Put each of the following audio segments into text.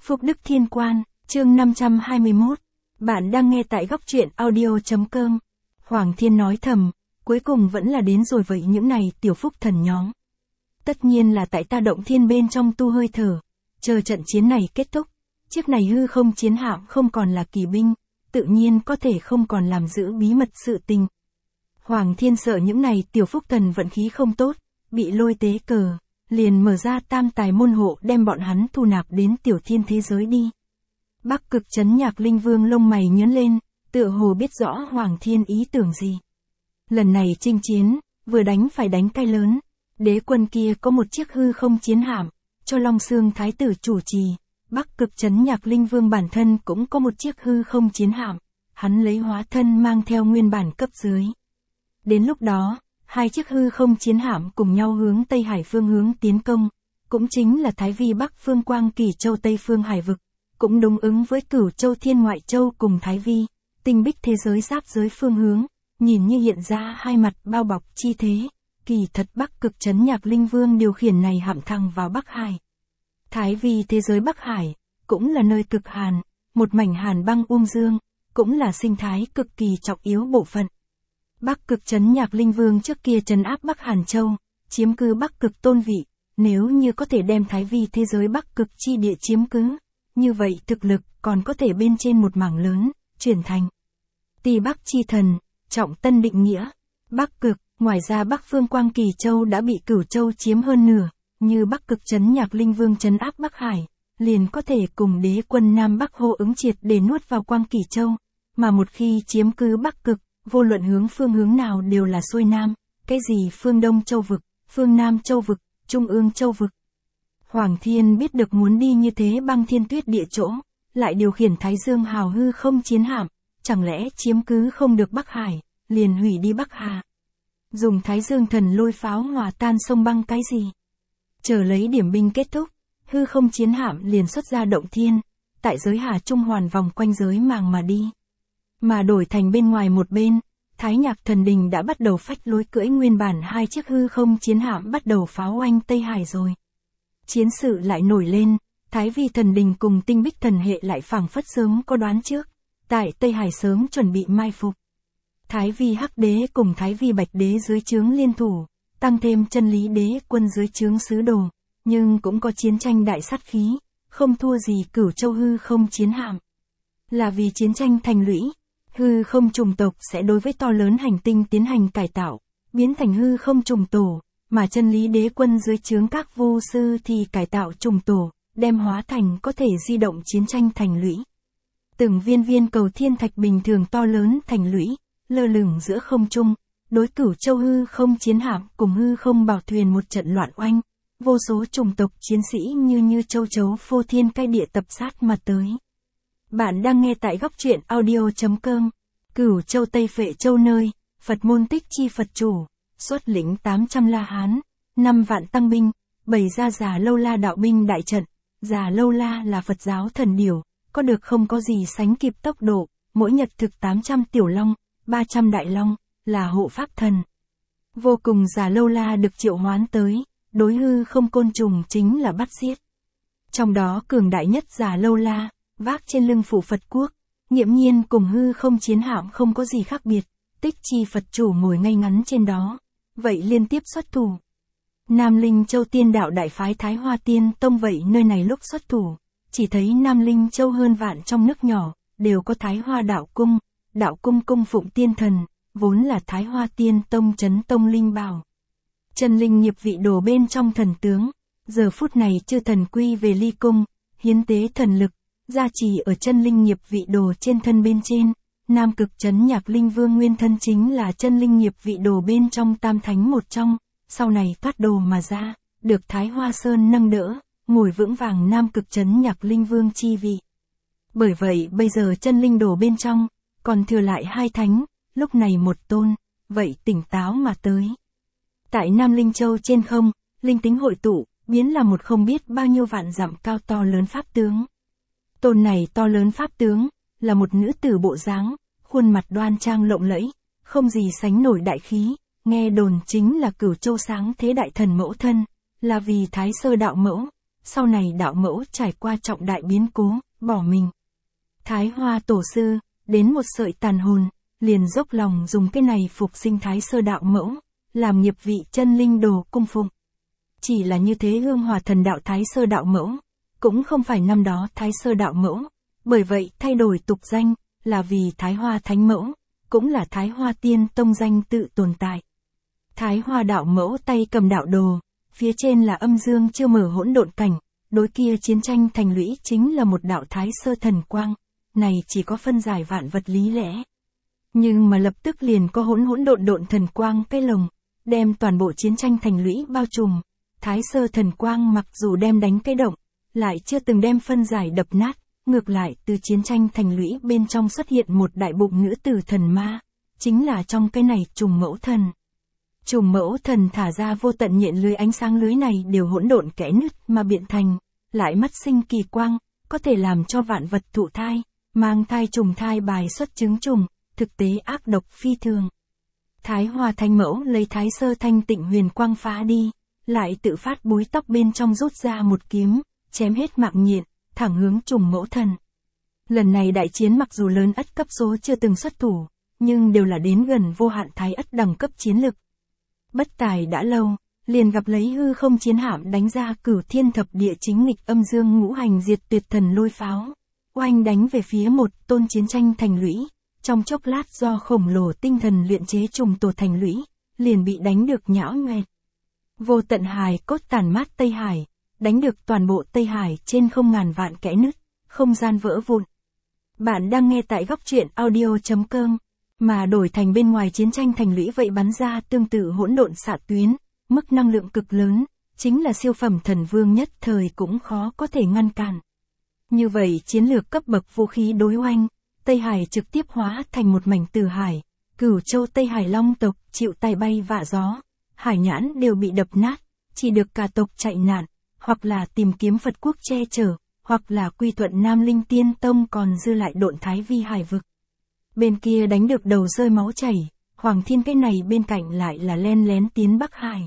Phúc Đức Thiên Quan, chương 521. Bạn đang nghe tại góc truyện audio.com. Hoàng Thiên nói thầm, cuối cùng vẫn là đến rồi vậy những này tiểu phúc thần nhóm. Tất nhiên là tại ta Động Thiên bên trong tu hơi thở, chờ trận chiến này kết thúc, chiếc này hư không chiến hạm không còn là kỳ binh, tự nhiên có thể không còn làm giữ bí mật sự tình. Hoàng Thiên sợ những này tiểu phúc thần vận khí không tốt, bị lôi tế cờ, liền mở ra tam tài môn hộ đem bọn hắn thu nạp đến tiểu thiên thế giới đi. Bắc Cực Trấn Nhạc Linh Vương lông mày nhướng lên, tựa hồ biết rõ Hoàng Thiên ý tưởng gì. Lần này chinh chiến, vừa đánh phải đánh cái lớn, đế quân kia có một chiếc hư không chiến hạm, cho Long Xương Thái tử chủ trì, Bắc Cực Trấn Nhạc Linh Vương bản thân cũng có một chiếc hư không chiến hạm, hắn lấy hóa thân mang theo nguyên bản cấp dưới. Đến lúc đó, hai chiếc hư không chiến hạm cùng nhau hướng Tây Hải phương hướng tiến công, cũng chính là Thái Vi Bắc phương Quang Kỳ Châu Tây phương Hải vực, cũng đúng ứng với Cửu Châu Thiên Ngoại Châu cùng Thái Vi, tinh bích thế giới giáp giới phương hướng, nhìn như hiện ra hai mặt bao bọc chi thế, kỳ thật Bắc Cực Trấn Nhạc Linh Vương điều khiển này hạm thẳng vào Bắc Hải. Thái Vi thế giới Bắc Hải, cũng là nơi cực hàn, một mảnh hàn băng dương, cũng là sinh thái cực kỳ trọng yếu bộ phận. Bắc Cực Trấn Nhạc Linh Vương trước kia trấn áp Bắc Hàn Châu, chiếm cứ Bắc Cực tôn vị, nếu như có thể đem Thái Vi thế giới Bắc Cực chi địa chiếm cứ, như vậy thực lực còn có thể bên trên một mảng lớn, chuyển thành Tỳ Bắc chi thần, trọng tân định nghĩa. Bắc Cực, ngoài ra Bắc phương Quang Kỳ Châu đã bị Cửu Châu chiếm hơn nửa, như Bắc Cực Trấn Nhạc Linh Vương trấn áp Bắc Hải, liền có thể cùng đế quân Nam Bắc hô ứng triệt để nuốt vào Quang Kỳ Châu, mà một khi chiếm cứ Bắc Cực, vô luận hướng phương hướng nào đều là xuôi nam, cái gì phương Đông Châu vực, phương Nam Châu vực, Trung ương Châu vực. Hoàng Thiên biết được muốn đi như thế băng thiên tuyết địa chỗ, lại điều khiển Thái Dương hào hư không chiến hạm, chẳng lẽ chiếm cứ không được Bắc Hải, liền hủy đi Bắc Hà. Dùng Thái Dương thần lôi pháo hòa tan sông băng cái gì? Chờ lấy điểm binh kết thúc, hư không chiến hạm liền xuất ra Động Thiên, tại giới Hà Trung hoàn vòng quanh giới màng mà đi. Mà đổi thành bên ngoài một bên, Thái Nhạc Thần Đình đã bắt đầu phách lối cưỡi nguyên bản hai chiếc hư không chiến hạm bắt đầu pháo oanh Tây Hải rồi. Chiến sự lại nổi lên, Thái Vi Thần Đình cùng Tinh Bích Thần Hệ lại phảng phất sớm có đoán trước, tại Tây Hải sớm chuẩn bị mai phục. Thái Vi Hắc Đế cùng Thái Vi Bạch Đế dưới trướng liên thủ, tăng thêm Chân Lý Đế quân dưới trướng sứ đồ, nhưng cũng có chiến tranh đại sát khí, không thua gì Cửu Châu hư không chiến hạm. Là vì chiến tranh thành lũy, hư không trùng tộc sẽ đối với to lớn hành tinh tiến hành cải tạo, biến thành hư không trùng tổ, mà Chân Lý Đế quân dưới trướng các vô sư thì cải tạo trùng tổ, đem hóa thành có thể di động chiến tranh thành lũy. Từng viên viên cầu thiên thạch bình thường to lớn thành lũy, lơ lửng giữa không trung, đối Cửu Châu hư không chiến hạm cùng hư không bảo thuyền một trận loạn oanh, vô số chủng tộc chiến sĩ như châu chấu phô thiên cái địa tập sát mà tới. Bạn đang nghe tại góc truyện audio.com. Cửu Châu Tây Phệ Châu nơi, Phật môn Tích Chi Phật chủ, xuất lĩnh 800 La Hán, 5 vạn tăng binh, bày ra Già Lâu La đạo binh đại trận. Già Lâu La là Phật giáo thần điểu, có được không có gì sánh kịp tốc độ, mỗi nhật thực 800 tiểu long, 300 đại long, là hộ pháp thần. Vô cùng Già Lâu La được triệu hoán tới, đối hư không côn trùng chính là bắt giết. Trong đó cường đại nhất Già Lâu La, vác trên lưng phủ Phật quốc, nghiễm nhiên cùng hư không chiến hạm không có gì khác biệt, Tích Chi Phật chủ ngồi ngay ngắn trên đó, vậy liên tiếp xuất thủ. Nam Linh Châu Tiên đạo đại phái Thái Hoa Tiên Tông vậy nơi này lúc xuất thủ, chỉ thấy Nam Linh Châu hơn vạn trong nước nhỏ, đều có Thái Hoa đạo cung cung phụng tiên thần, vốn là Thái Hoa Tiên Tông trấn tông linh bảo. Chân linh nghiệp vị đồ bên trong thần tướng, giờ phút này chư thần quy về ly cung, hiến tế thần lực, gia trì ở chân linh nghiệp vị đồ trên thân bên trên. Nam Cực Trấn Nhạc Linh Vương nguyên thân chính là chân linh nghiệp vị đồ bên trong tam thánh một trong, sau này thoát đồ mà ra, được Thái Hoa Sơn nâng đỡ, ngồi vững vàng Nam Cực Trấn Nhạc Linh Vương chi vị. Bởi vậy bây giờ chân linh đồ bên trong, còn thừa lại hai thánh, lúc này một tôn, vậy tỉnh táo mà tới. Tại Nam Linh Châu trên không, linh tính hội tụ, biến là một không biết bao nhiêu vạn dặm cao to lớn pháp tướng. Tôn này to lớn pháp tướng, là một nữ tử bộ dáng, khuôn mặt đoan trang lộng lẫy, không gì sánh nổi đại khí, nghe đồn chính là Cửu Châu sáng thế đại thần mẫu thân, là vì Thái Sơ đạo mẫu, sau này đạo mẫu trải qua trọng đại biến cố, bỏ mình. Thái Hoa tổ sư, đến một sợi tàn hồn, liền dốc lòng dùng cái này phục sinh Thái Sơ đạo mẫu, làm nghiệp vị chân linh đồ cung phụng. Chỉ là như thế hương hòa thần đạo Thái Sơ đạo mẫu, cũng không phải năm đó Thái Sơ đạo mẫu, bởi vậy thay đổi tục danh, là vì Thái Hoa thánh mẫu, cũng là Thái Hoa tiên tông danh tự tồn tại. Thái Hoa đạo mẫu tay cầm đạo đồ, phía trên là âm dương chưa mở hỗn độn cảnh, đối kia chiến tranh thành lũy chính là một đạo Thái Sơ thần quang, này chỉ có phân giải vạn vật lý lẽ. Nhưng mà lập tức liền có hỗn độn thần quang cái lồng, đem toàn bộ chiến tranh thành lũy bao trùm. Thái Sơ thần quang mặc dù đem đánh cái động, lại chưa từng đem phân giải đập nát, ngược lại từ chiến tranh thành lũy bên trong xuất hiện một đại bụng nữ tử thần ma, chính là trong cái này trùng mẫu thần. Trùng mẫu thần thả ra vô tận nhện lưới, ánh sáng lưới này đều hỗn độn kẽ nứt mà biện thành, lại mắt sinh kỳ quang, có thể làm cho vạn vật thụ thai, mang thai trùng thai bài xuất trứng trùng, thực tế ác độc phi thường. Thái Hoa thánh mẫu lấy Thái Sơ thanh tịnh huyền quang phá đi, lại tự phát búi tóc bên trong rút ra một kiếm, chém hết mạng nhện, thẳng hướng trùng mẫu thần. Lần này đại chiến mặc dù lớn ất cấp số chưa từng xuất thủ, nhưng đều là đến gần vô hạn thái ất đẳng cấp chiến lực. Bất tài đã lâu, liền gặp lấy hư không chiến hạm đánh ra Cửu Thiên Thập Địa chính nghịch âm dương ngũ hành diệt tuyệt thần lôi pháo, oanh đánh về phía một tôn chiến tranh thành lũy, trong chốc lát do khổng lồ tinh thần luyện chế trùng tổ thành lũy, liền bị đánh được nhão nhoẹt. Vô tận hài cốt tàn mát Tây Hải, đánh được toàn bộ Tây Hải trên không ngàn vạn kẽ nứt, không gian vỡ vụn. Bạn đang nghe tại góc truyện audio.com, mà đổi thành bên ngoài chiến tranh thành lũy vậy bắn ra tương tự hỗn độn xạ tuyến, mức năng lượng cực lớn, chính là siêu phẩm thần vương nhất thời cũng khó có thể ngăn cản. Như vậy chiến lược cấp bậc vũ khí đối oanh, Tây Hải trực tiếp hóa thành một mảnh tử hải, Cửu Châu Tây Hải Long tộc chịu tai bay vạ gió, hải nhãn đều bị đập nát, chỉ được cả tộc chạy nạn, hoặc là tìm kiếm Phật quốc che chở, hoặc là quy thuận Nam Linh Tiên Tông còn dư lại độn Thái Vi hải vực. Bên kia đánh được đầu rơi máu chảy, Hoàng Thiên cái này bên cạnh lại là len lén tiến Bắc Hải.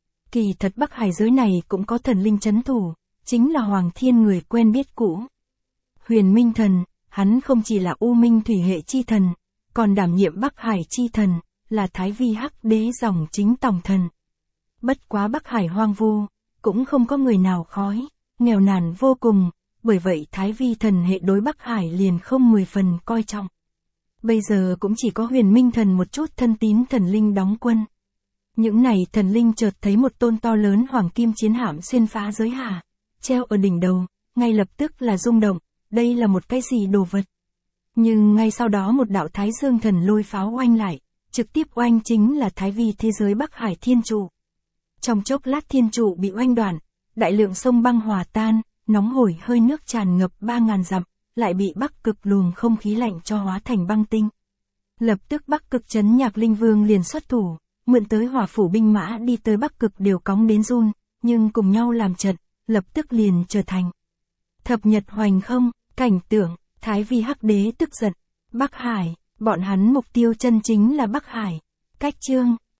Kỳ thật Bắc Hải giới này cũng có thần linh trấn thủ, chính là Hoàng Thiên người quen biết cũ. Huyền Minh Thần, hắn không chỉ là U Minh Thủy hệ chi thần, còn đảm nhiệm Bắc Hải chi thần, là Thái Vi Hắc Đế dòng chính tổng thần. Bất quá Bắc Hải hoang vu, cũng không có người nào khói, nghèo nàn vô cùng, bởi vậy Thái Vi thần hệ đối Bắc Hải liền không 10 phần coi trọng. Bây giờ cũng chỉ có Huyền Minh Thần một chút thân tín thần linh đóng quân. Những này thần linh chợt thấy một tôn to lớn hoàng kim chiến hạm xuyên phá giới hà, treo ở đỉnh đầu, ngay lập tức là rung động, đây là một cái gì đồ vật. Nhưng ngay sau đó một đạo Thái Dương thần lôi pháo oanh lại, trực tiếp oanh chính là Thái Vi thế giới Bắc Hải thiên trụ. Trong chốc lát thiên trụ bị oanh đoạn, đại lượng sông băng hòa tan, nóng hổi hơi nước tràn ngập 3000 dặm, lại bị Bắc Cực luồng không khí lạnh cho hóa thành băng tinh. Lập tức Bắc Cực Trấn Nhạc Linh Vương liền xuất thủ, mượn tới hỏa phủ binh mã đi tới Bắc Cực đều cóng đến run, nhưng cùng nhau làm trận, lập tức liền trở thành thập nhật hoành không, cảnh tượng. Thái Vi Hắc Đế tức giận, Bắc Hải, bọn hắn mục tiêu chân chính là Bắc Hải. Cách chương